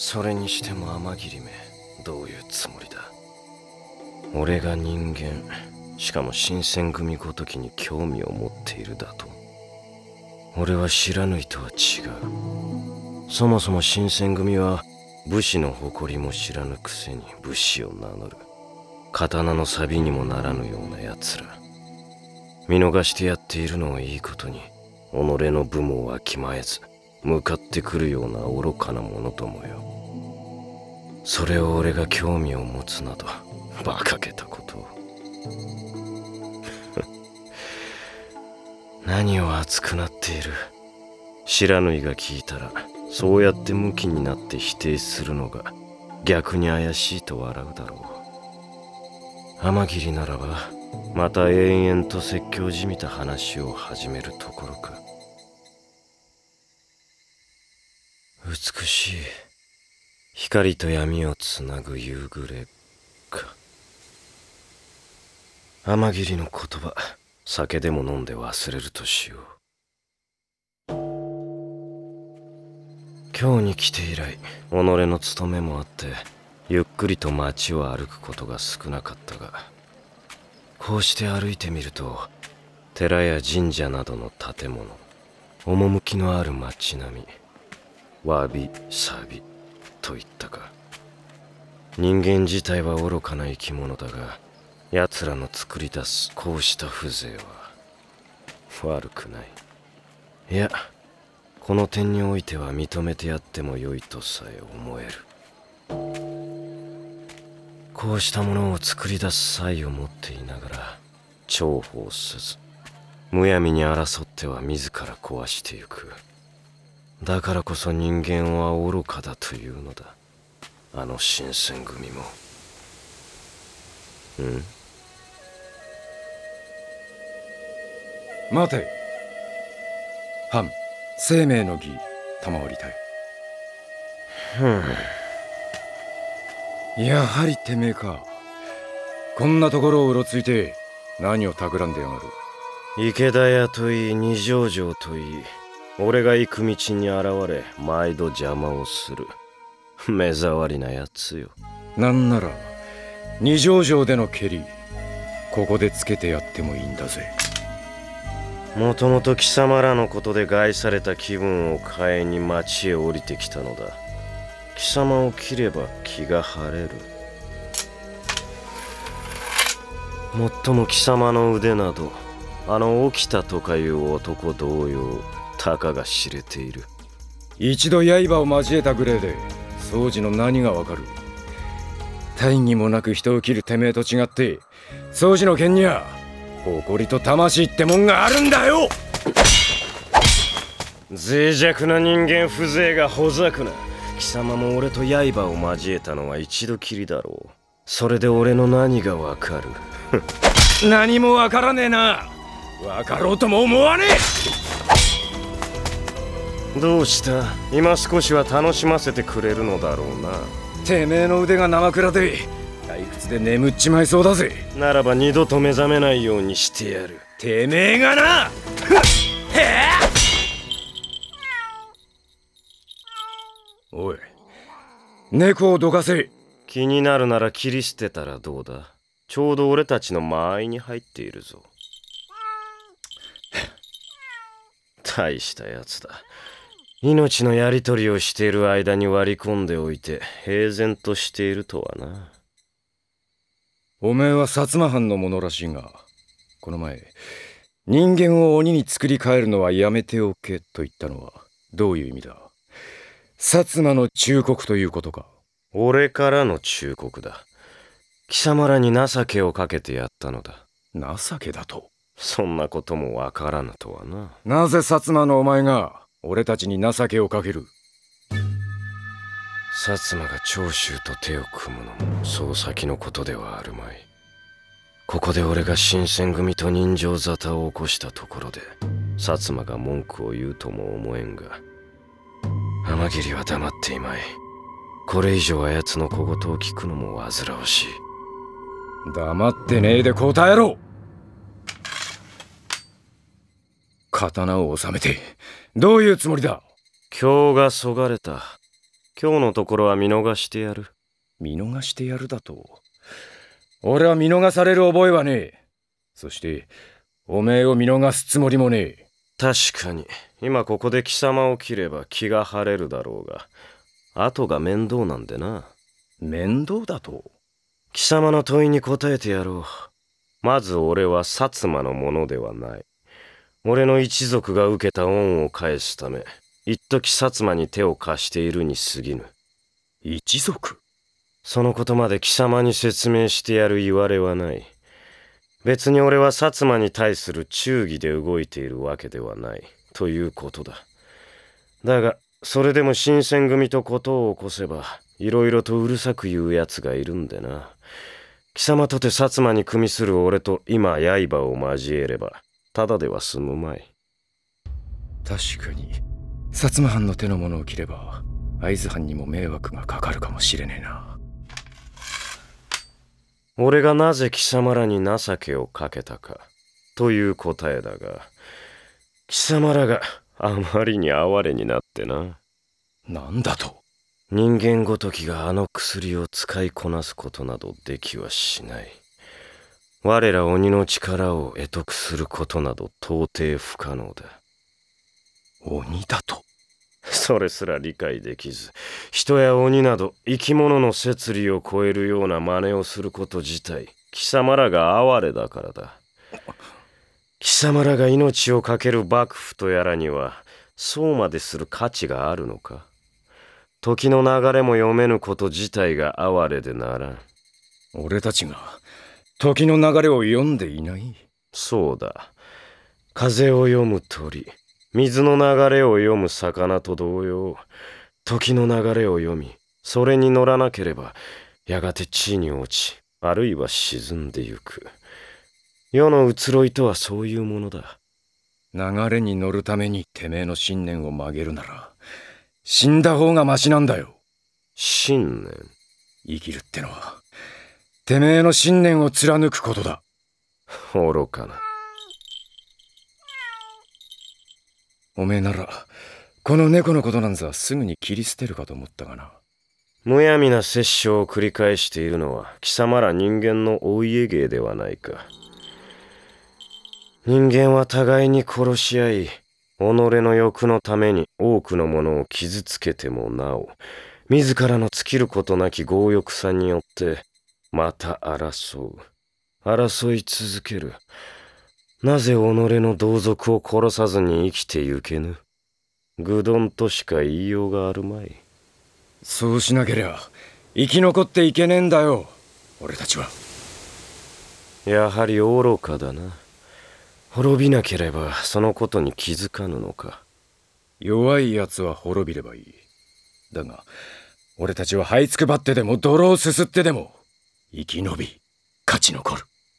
それにしても天霧め、どういうつもりだ。俺が人間、しかも新選組ごときに興味を持っているだと。俺は知らぬいとは違う。そもそも新選組は武士の誇りも知らぬくせに武士を名乗る。刀の錆にもならぬような奴ら。見逃してやっているのをいいことに、己の武もわきまえず向かってくるような愚かなものどもよ。それを俺が興味を持つなど馬鹿げたことを。何を熱くなっている。知らぬいが聞いたらそうやってムキになって否定するのが逆に怪しいと笑うだろう。天霧ならばまた延々と説教じみた話を始めるところか。美しい光と闇をつなぐ夕暮れか。天霧の言葉、酒でも飲んで忘れるとしよう。今日に来て以来、己の務めもあってゆっくりと街を歩くことが少なかったが、こうして歩いてみると寺や神社などの建物、趣のある街並み、わびさびといったか。人間自体は愚かな生き物だが、奴らの作り出すこうした風情は悪くない。いや、この点においては認めてやってもよいとさえ思える。こうしたものを作り出す才を持っていながら重宝せず、むやみに争っては自ら壊してゆく。だからこそ人間は愚かだというのだ。あの新選組も。 待て。藩生命の儀賜りたい。やはりてめえか。こんなところをうろついて何を企んでやがる。 池田屋といい二条城といい、俺が行く道に現れ毎度邪魔をする目障りなやつよ。 なんなら二条城での蹴り、ここでつけてやってもいいんだぜ。 もともと貴様らのことで害された気分を変えに町へ降りてきたのだ。貴様を切れば気が晴れる。もっとも貴様の腕などあの沖田とかいう男同様たかが知れている。 一度刃を交えたぐらいで掃除の何がわかる。大義もなく人を切るてめえと違って、掃除の剣には誇りと魂ってもんがあるんだよ。 脆弱な人間風情がほざくな。貴様も俺と刃を交えたのは一度きりだろう。それで俺の何がわかる。 何もわからねえな。わかろうとも思わねえ。どうした？今少しは楽しませてくれるのだろうな。 てめえの腕が生蔵で退屈で眠っちまいそうだぜ。 ならば二度と目覚めないようにしてやる。 てめえがな。おい、猫をどかせ。 気になるなら切り捨てたらどうだ。ちょうど俺たちの間合いに入っているぞ。大したやつだ。命のやり取りをしている間に割り込んでおいて平然としているとはな。 おめえは薩摩藩の者らしいが、この前人間を鬼に作り変えるのはやめておけと言ったのはどういう意味だ。薩摩の忠告ということか。 俺からの忠告だ。貴様らに情けをかけてやったのだ。 情けだと？ そんなこともわからぬとはな。 なぜ薩摩のお前が俺たちに情けをかける？ 薩摩が長州と手を組むのもそう先のことではあるまい。ここで俺が新選組と人情沙汰を起こしたところで薩摩が文句を言うとも思えんが、天霧は黙っていまい。これ以上あやつの小言を聞くのも煩わしい。 黙ってねえで答えろ。刀を収めてどういうつもりだ。 今日がそがれた。 今日のところは見逃してやる。 見逃してやるだと？俺は見逃される覚えはねえ。そしておめえを見逃すつもりもねえ。 確かに今ここで貴様を切れば気が晴れるだろうが、後が面倒なんでな。 面倒だと？ 貴様の問いに答えてやろう。まず俺は薩摩のものではない。俺の一族が受けた恩を返すため、一時薩摩に手を貸しているに過ぎぬ。 一族？ そのことまで貴様に説明してやる言われはない。別に俺は薩摩に対する忠義で動いているわけではないということだ。だがそれでも新選組とことを起こせばいろいろとうるさく言うやつがいるんでな。貴様とて薩摩に組みする俺と今刃を交えればただでは済むまい。 確かに薩摩藩の手の者を切れば会津藩にも迷惑がかかるかもしれねえな。 俺がなぜ貴様らに情けをかけたかという答えだが、貴様らがあまりに哀れになってな。 なんだと？ 人間ごときがあの薬を使いこなすことなどできはしない。我ら鬼の力を得得することなど到底不可能だ。 鬼だと？ それすら理解できず、人や鬼など生き物の摂理を超えるような真似をすること自体、貴様らが哀れだからだ。貴様らが命を懸ける幕府とやらには、そうまでする価値があるのか。時の流れも読めぬこと自体が哀れでならん。 俺たちが時の流れを読んでいない？ そうだ。風を読む鳥、水の流れを読む魚と同様、時の流れを読み、それに乗らなければ、やがて地に落ち、あるいは沈んでゆく。世の移ろいとはそういうものだ。 流れに乗るためにてめえの信念を曲げるなら、死んだ方がマシなんだよ。 信念？ 生きるってのは、てめえの信念を貫くことだ。 愚かな。 おめえならこの猫のことなんざすぐに切り捨てるかと思ったがな。 むやみな殺生を繰り返しているのは貴様ら人間のお家芸ではないか。人間は互いに殺し合い、己の欲のために多くのものを傷つけてもなお、自らの尽きることなき強欲さによってまた争い続ける。なぜ己の同族を殺さずに生きてゆけぬ？愚鈍としか言いようがあるまい。 そうしなけりゃ生き残っていけねえんだよ、俺たちは。 やはり愚かだな。滅びなければそのことに気づかぬのか。 弱いやつは滅びればいい。だが俺たちは這いつくばってでも泥をすすってでも生き延び勝ち残る。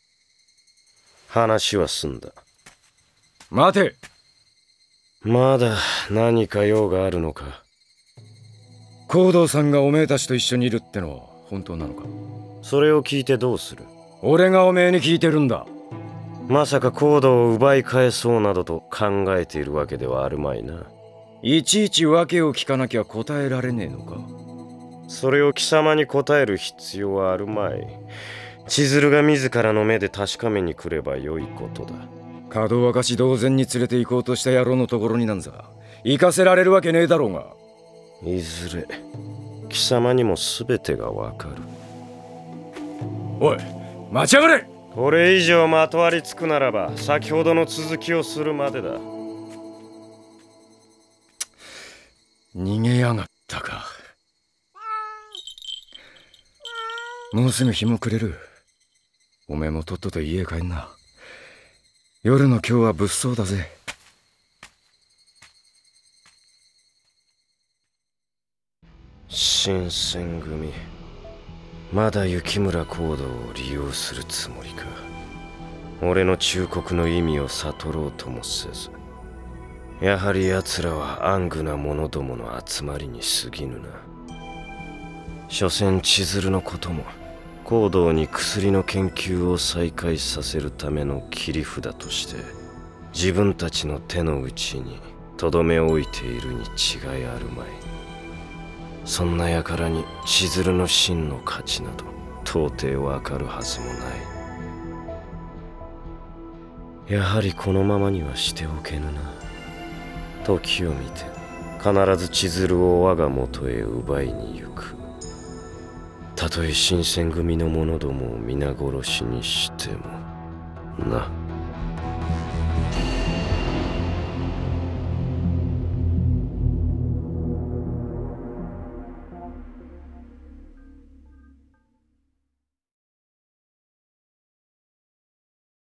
話は済んだ。 待て。 まだ何か用があるのか。 行動さんがおめえたちと一緒にいるってのは本当なのか？ それを聞いてどうする？ 俺がおめえに聞いてるんだ。 まさかコードを奪い返そうなどと考えているわけではあるまいな。 いちいち訳を聞かなきゃ答えられねえのか？ それを貴様に答える必要はあるまい。千鶴が自らの目で確かめに来ればよいことだ。 かどわかし同然に連れて行こうとした野郎のところになんざ行かせられるわけねえだろうが。 いずれ貴様にも全てがわかる。 おい、待ちやがれ。 これ以上まとわりつくならば先ほどの続きをするまでだ。 逃げやがったか。もうすぐ日も暮れる。おめえもとっとと家へ帰んな。夜の今日は物騒だぜ。 新選組、まだ雪村行動を利用するつもりか。俺の忠告の意味を悟ろうともせず、やはり奴らは暗愚な者どもの集まりに過ぎぬな。所詮千鶴のことも行動に薬の研究を再開させるための切り札として自分たちの手の内にとどめ置いているに違いあるまい。 そんな輩に千鶴の真の価値など到底わかるはずもない。やはりこのままにはしておけぬな。時を見て必ず千鶴を我が元へ奪いに行く。たとえ新選組の者どもを皆殺しにしてもな。